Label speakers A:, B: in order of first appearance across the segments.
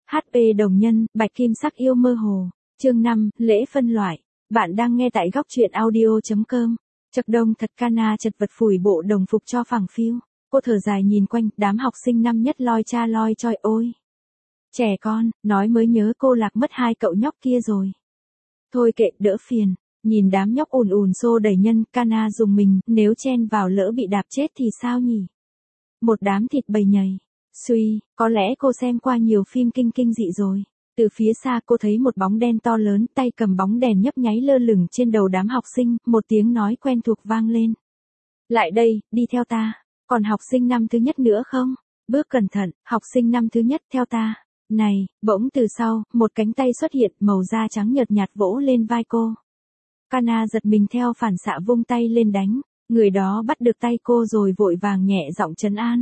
A: HP đồng nhân, bạch kim sắc yêu mơ hồ. Chương 5, lễ phân loại. Bạn đang nghe tại góc truyện audio.com. Chật đông thật Kana chật vật phủi bộ đồng phục cho phẳng phiu. Cô thở dài nhìn quanh, đám học sinh năm nhất loi cha loi choi ôi. Trẻ con, nói mới nhớ cô lạc mất hai cậu nhóc kia rồi. Thôi kệ, đỡ phiền. Nhìn đám nhóc ùn ùn xô đẩy nhân, Kana dùng mình, nếu chen vào lỡ bị đạp chết thì sao nhỉ? Một đám thịt bầy nhầy. Suy, có lẽ cô xem qua nhiều phim kinh dị rồi. Từ phía xa cô thấy một bóng đen to lớn, tay cầm bóng đèn nhấp nháy lơ lửng trên đầu đám học sinh, một tiếng nói quen thuộc vang lên. Lại đây, đi theo ta. Còn học sinh năm thứ nhất nữa không? Bước cẩn thận, học sinh năm thứ nhất theo ta. Này, bỗng từ sau, một cánh tay xuất hiện, màu da trắng nhợt nhạt vỗ lên vai cô. Kana giật mình theo phản xạ vung tay lên đánh. Người đó bắt được tay cô rồi vội vàng nhẹ giọng trấn an.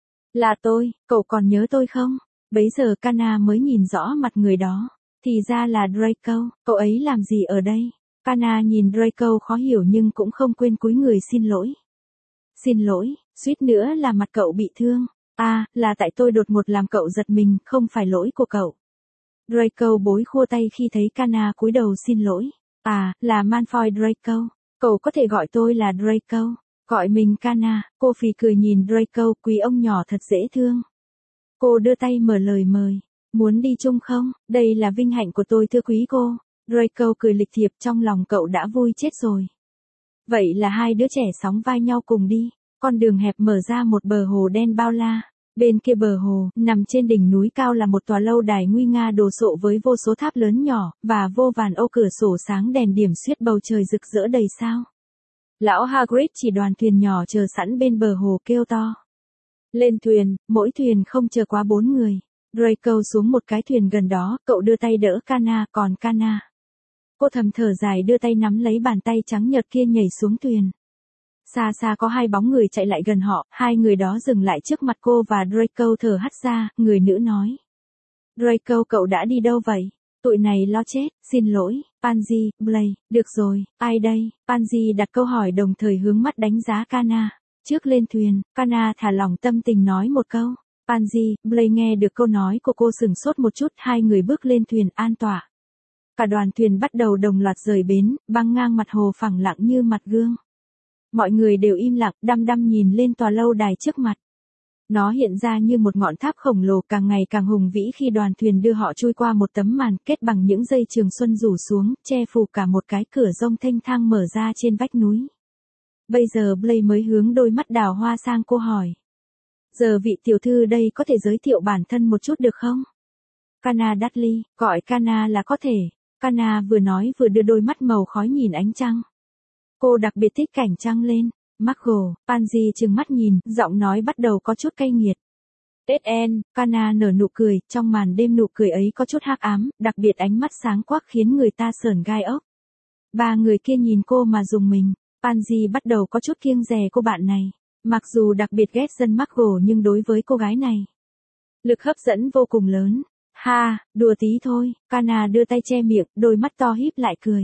A: Là tôi, cậu còn nhớ tôi không? Bấy giờ Kana mới nhìn rõ mặt người đó. Thì ra là Draco, cậu ấy làm gì ở đây? Kana nhìn Draco khó hiểu nhưng cũng không quên cúi người xin lỗi. Xin lỗi, suýt nữa là mặt cậu bị thương. À, là tại tôi đột ngột làm cậu giật mình, không phải lỗi của cậu. Draco bối khô tay khi thấy Kana cúi đầu xin lỗi. À, là Malfoy Draco. Cậu có thể gọi tôi là Draco. Gọi mình Kana. Cô phì cười nhìn Draco, quý ông nhỏ thật dễ thương. Cô đưa tay mở lời mời. Muốn đi chung không? Đây là vinh hạnh của tôi thưa quý cô. Draco cười lịch thiệp, trong lòng cậu đã vui chết rồi. Vậy là hai đứa trẻ sóng vai nhau cùng đi. Con đường hẹp mở ra một bờ hồ đen bao la. Bên kia bờ hồ, nằm trên đỉnh núi cao là một tòa lâu đài nguy nga đồ sộ với vô số tháp lớn nhỏ, và vô vàn ô cửa sổ sáng đèn điểm xuyết bầu trời rực rỡ đầy sao. Lão Hagrid chỉ đoàn thuyền nhỏ chờ sẵn bên bờ hồ kêu to. Lên thuyền, mỗi thuyền không chờ quá 4 người. Draco xuống một cái thuyền gần đó, cậu đưa tay đỡ Kana, còn Kana. Cô thầm thở dài đưa tay nắm lấy bàn tay trắng nhợt kia nhảy xuống thuyền. Xa xa có hai bóng người chạy lại gần họ, hai người đó dừng lại trước mặt cô và Draco thở hắt ra, người nữ nói. Draco cậu đã đi đâu vậy? Tụi này lo chết, xin lỗi, Pansy, Blake, được rồi, ai đây? Pansy đặt câu hỏi đồng thời hướng mắt đánh giá Kana. Trước lên thuyền, Kana thả lỏng tâm tình nói một câu. Pansy, Blake nghe được câu nói của cô sửng sốt một chút, hai người bước lên thuyền an tọa. Cả đoàn thuyền bắt đầu đồng loạt rời bến, băng ngang mặt hồ phẳng lặng như mặt gương. Mọi người đều im lặng, đăm đăm nhìn lên tòa lâu đài trước mặt. Nó hiện ra như một ngọn tháp khổng lồ càng ngày càng hùng vĩ khi đoàn thuyền đưa họ trôi qua một tấm màn kết bằng những dây trường xuân rủ xuống, che phủ cả một cái cửa rông thênh thang mở ra trên vách núi. Bây giờ Blake mới hướng đôi mắt đào hoa sang cô hỏi. Giờ vị tiểu thư đây có thể giới thiệu bản thân một chút được không? Kana Dudley, gọi Kana là có thể. Kana vừa nói vừa đưa đôi mắt màu khói nhìn ánh trăng. Cô đặc biệt thích cảnh trăng lên. Margot, Pansy trừng mắt nhìn, giọng nói bắt đầu có chút cay nghiệt. Tết Kana nở nụ cười, trong màn đêm nụ cười ấy có chút hắc ám, đặc biệt ánh mắt sáng quắc khiến người ta sởn gai ốc. Ba người kia nhìn cô mà rùng mình. Pansy bắt đầu có chút kiêng dè cô bạn này. Mặc dù đặc biệt ghét dân Margot nhưng đối với cô gái này, lực hấp dẫn vô cùng lớn. Ha, đùa tí thôi, Kana đưa tay che miệng, đôi mắt to híp lại cười.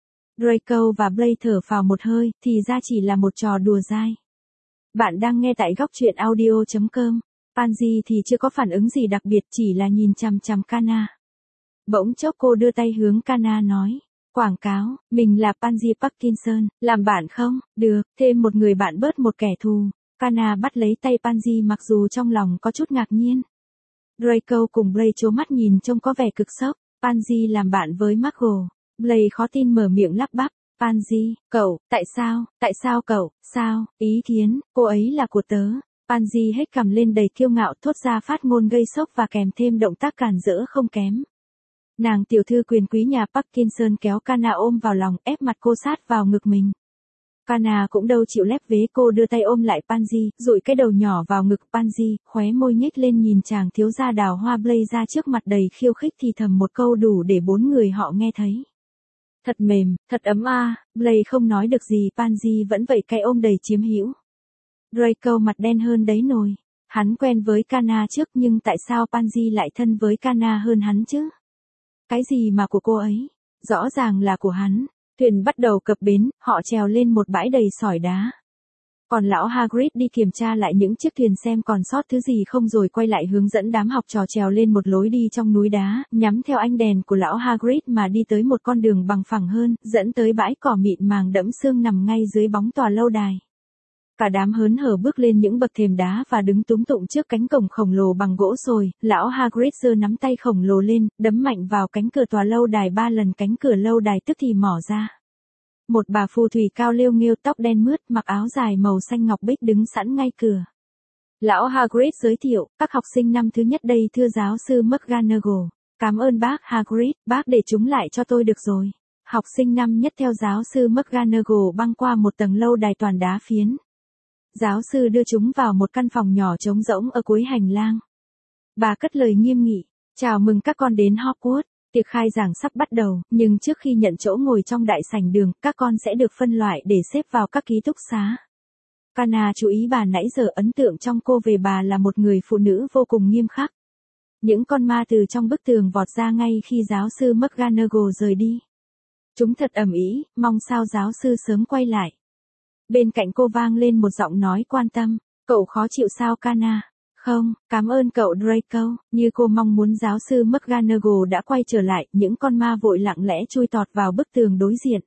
A: Draco và Blake thở phào một hơi, thì ra chỉ là một trò đùa dai. Bạn đang nghe tại góc truyện audio.com. Pansy thì chưa có phản ứng gì đặc biệt, chỉ là nhìn chằm chằm Kana. Bỗng chốc cô đưa tay hướng Kana nói. Quảng cáo, mình là Pansy Parkinson, làm bạn không? Được, thêm một người bạn bớt một kẻ thù. Kana bắt lấy tay Pansy mặc dù trong lòng có chút ngạc nhiên. Draco cùng Blake trố mắt nhìn trông có vẻ cực sốc. Pansy làm bạn với Margot. Blake khó tin mở miệng lắp bắp. Pansy, cậu, tại sao cậu, sao, ý kiến, cô ấy là của tớ. Pansy hết cằm lên đầy kiêu ngạo thốt ra phát ngôn gây sốc và kèm thêm động tác cản rỡ không kém. Nàng tiểu thư quyền quý nhà Parkinson kéo Kana ôm vào lòng, ép mặt cô sát vào ngực mình. Kana cũng đâu chịu lép vế, cô đưa tay ôm lại Pansy, dụi cái đầu nhỏ vào ngực Pansy, khóe môi nhếch lên nhìn chàng thiếu gia đào hoa Blake ra trước mặt đầy khiêu khích thì thầm một câu đủ để 4 người họ nghe thấy. Thật mềm, thật ấm a. Blake không nói được gì, Pansy vẫn vậy cái ôm đầy chiếm hữu. Draco mặt đen hơn đấy nồi. Hắn quen với Kana trước nhưng tại sao Pansy lại thân với Kana hơn hắn chứ? Cái gì mà của cô ấy? Rõ ràng là của hắn. Thuyền bắt đầu cập bến, họ trèo lên một bãi đầy sỏi đá. Còn lão Hagrid đi kiểm tra lại những chiếc thuyền xem còn sót thứ gì không rồi quay lại hướng dẫn đám học trò trèo lên một lối đi trong núi đá, nhắm theo ánh đèn của lão Hagrid mà đi tới một con đường bằng phẳng hơn, dẫn tới bãi cỏ mịn màng đẫm sương nằm ngay dưới bóng tòa lâu đài. Cả đám hớn hở bước lên những bậc thềm đá và đứng túm tụng trước cánh cổng khổng lồ bằng gỗ sồi, lão Hagrid giơ nắm tay khổng lồ lên, đấm mạnh vào cánh cửa tòa lâu đài 3 lần, cánh cửa lâu đài tức thì mở ra. Một bà phù thủy cao lêu nghêu, tóc đen mướt, mặc áo dài màu xanh ngọc bích đứng sẵn ngay cửa. Lão Hagrid giới thiệu, các học sinh năm thứ nhất đây thưa giáo sư McGonagall. Cảm ơn bác Hagrid, bác để chúng lại cho tôi được rồi. Học sinh năm nhất theo giáo sư McGonagall băng qua một tầng lâu đài toàn đá phiến. Giáo sư đưa chúng vào một căn phòng nhỏ trống rỗng ở cuối hành lang. Bà cất lời nghiêm nghị, chào mừng các con đến Hogwarts. Tiệc khai giảng sắp bắt đầu, nhưng trước khi nhận chỗ ngồi trong đại sảnh đường, các con sẽ được phân loại để xếp vào các ký túc xá. Kana chú ý bà nãy giờ ấn tượng trong cô về bà là một người phụ nữ vô cùng nghiêm khắc. Những con ma từ trong bức tường vọt ra ngay khi giáo sư McGonagall rời đi. Chúng thật ầm ĩ, mong sao giáo sư sớm quay lại. Bên cạnh cô vang lên một giọng nói quan tâm, cậu khó chịu sao Kana? Không, cảm ơn cậu Draco. Như cô mong muốn giáo sư McGonagall đã quay trở lại, những con ma vội lặng lẽ chui tọt vào bức tường đối diện.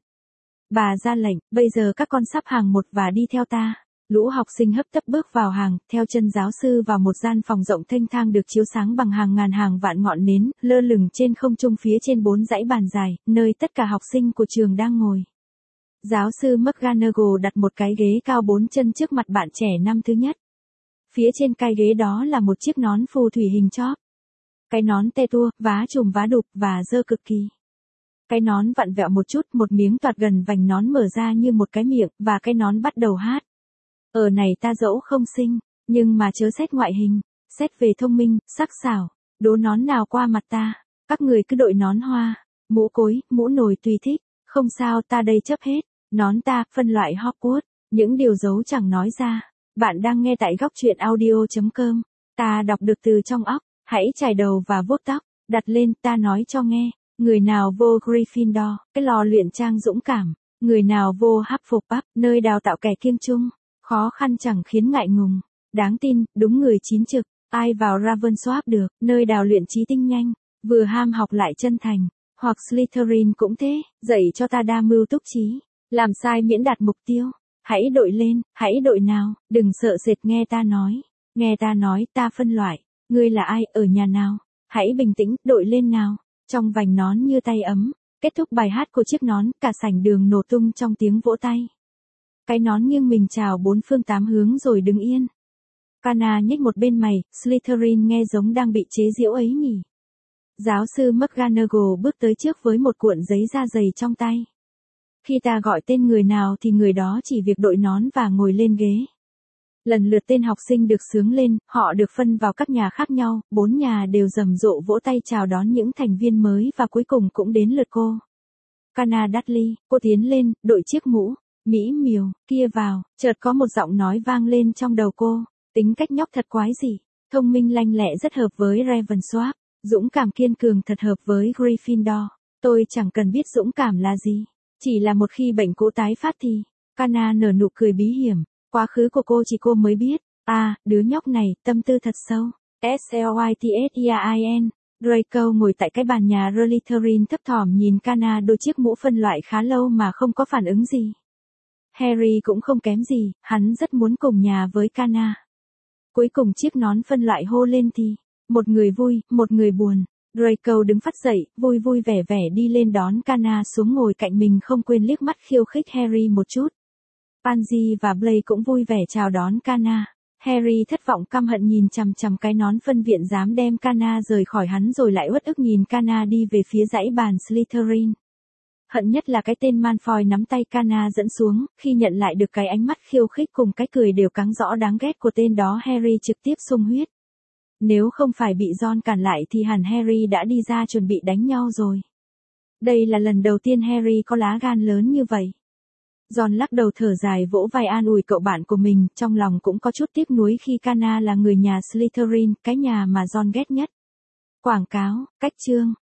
A: Bà ra lệnh, bây giờ các con sắp hàng một và đi theo ta. Lũ học sinh hấp tấp bước vào hàng, theo chân giáo sư vào một gian phòng rộng thênh thang được chiếu sáng bằng hàng ngàn hàng vạn ngọn nến, lơ lửng trên không trung phía trên 4 dãy bàn dài, nơi tất cả học sinh của trường đang ngồi. Giáo sư McGonagall đặt một cái ghế cao 4 chân trước mặt bạn trẻ năm thứ nhất. Phía trên cái ghế đó là một chiếc nón phù thủy hình chóp. Cái nón te tua, vá chùm vá đục và dơ cực kỳ. Cái nón vặn vẹo một chút, một miếng toạt gần vành nón mở ra như một cái miệng, và cái nón bắt đầu hát. Ở này ta dẫu không xinh, nhưng mà chớ xét ngoại hình, xét về thông minh, sắc sảo, đố nón nào qua mặt ta. Các người cứ đội nón hoa, mũ cối, mũ nồi tùy thích, không sao ta đây chấp hết. Nón ta, phân loại Hogwarts, những điều giấu chẳng nói ra. Bạn đang nghe tại góc truyện audio.com. Ta đọc được từ trong óc, hãy chải đầu và vuốt tóc, đặt lên ta nói cho nghe. Người nào vô Gryffindor, cái lò luyện trang dũng cảm. Người nào vô Hufflepuff, nơi đào tạo kẻ kiêng chung. Khó khăn chẳng khiến ngại ngùng. Đáng tin, đúng người chín trực. Ai vào Ravenclaw được, nơi đào luyện trí tinh nhanh. Vừa ham học lại chân thành. Hoặc Slytherin cũng thế, dạy cho ta đa mưu túc trí. Làm sai miễn đạt mục tiêu. Hãy đội lên, hãy đội nào, đừng sợ sệt nghe ta nói ta phân loại, ngươi là ai, ở nhà nào, hãy bình tĩnh, đội lên nào, trong vành nón như tay ấm, kết thúc bài hát của chiếc nón, cả sảnh đường nổ tung trong tiếng vỗ tay. Cái nón nghiêng mình chào 4 phương 8 hướng rồi đứng yên. Kana nhếch một bên mày, Slytherin nghe giống đang bị chế giễu ấy nhỉ. Giáo sư McGonagall bước tới trước với một cuộn giấy da dày trong tay. Khi ta gọi tên người nào thì người đó chỉ việc đội nón và ngồi lên ghế. Lần lượt tên học sinh được xướng lên, họ được phân vào các nhà khác nhau, 4 nhà đều rầm rộ vỗ tay chào đón những thành viên mới và cuối cùng cũng đến lượt cô. Kana Dudley, cô tiến lên, đội chiếc mũ, mỹ miều, kia vào, chợt có một giọng nói vang lên trong đầu cô, tính cách nhóc thật quái dị, thông minh lanh lẹ rất hợp với Ravenclaw, dũng cảm kiên cường thật hợp với Gryffindor, tôi chẳng cần biết dũng cảm là gì. Chỉ là một khi bệnh cũ tái phát thì, Kana nở nụ cười bí hiểm, quá khứ của cô chỉ cô mới biết, đứa nhóc này, tâm tư thật sâu, Slytherin, Draco ngồi tại cái bàn nhà Slytherin thấp thỏm nhìn Kana đôi chiếc mũ phân loại khá lâu mà không có phản ứng gì. Harry cũng không kém gì, hắn rất muốn cùng nhà với Kana. Cuối cùng chiếc nón phân loại hô lên thì, một người vui, một người buồn. Draco đứng phắt dậy, vui vui vẻ vẻ đi lên đón Kana xuống ngồi cạnh mình không quên liếc mắt khiêu khích Harry một chút. Pansy và Blaise cũng vui vẻ chào đón Kana. Harry thất vọng căm hận nhìn chằm chằm cái nón phân viện dám đem Kana rời khỏi hắn rồi lại uất ức nhìn Kana đi về phía dãy bàn Slytherin. Hận nhất là cái tên Malfoy nắm tay Kana dẫn xuống, khi nhận lại được cái ánh mắt khiêu khích cùng cái cười đều cắng rõ đáng ghét của tên đó Harry trực tiếp xung huyết. Nếu không phải bị Ron cản lại thì hẳn Harry đã đi ra chuẩn bị đánh nhau rồi. Đây là lần đầu tiên Harry có lá gan lớn như vậy. Ron lắc đầu thở dài vỗ vai an ủi cậu bạn của mình, trong lòng cũng có chút tiếc nuối khi Kana là người nhà Slytherin, cái nhà mà Ron ghét nhất. Quảng cáo, cách chương.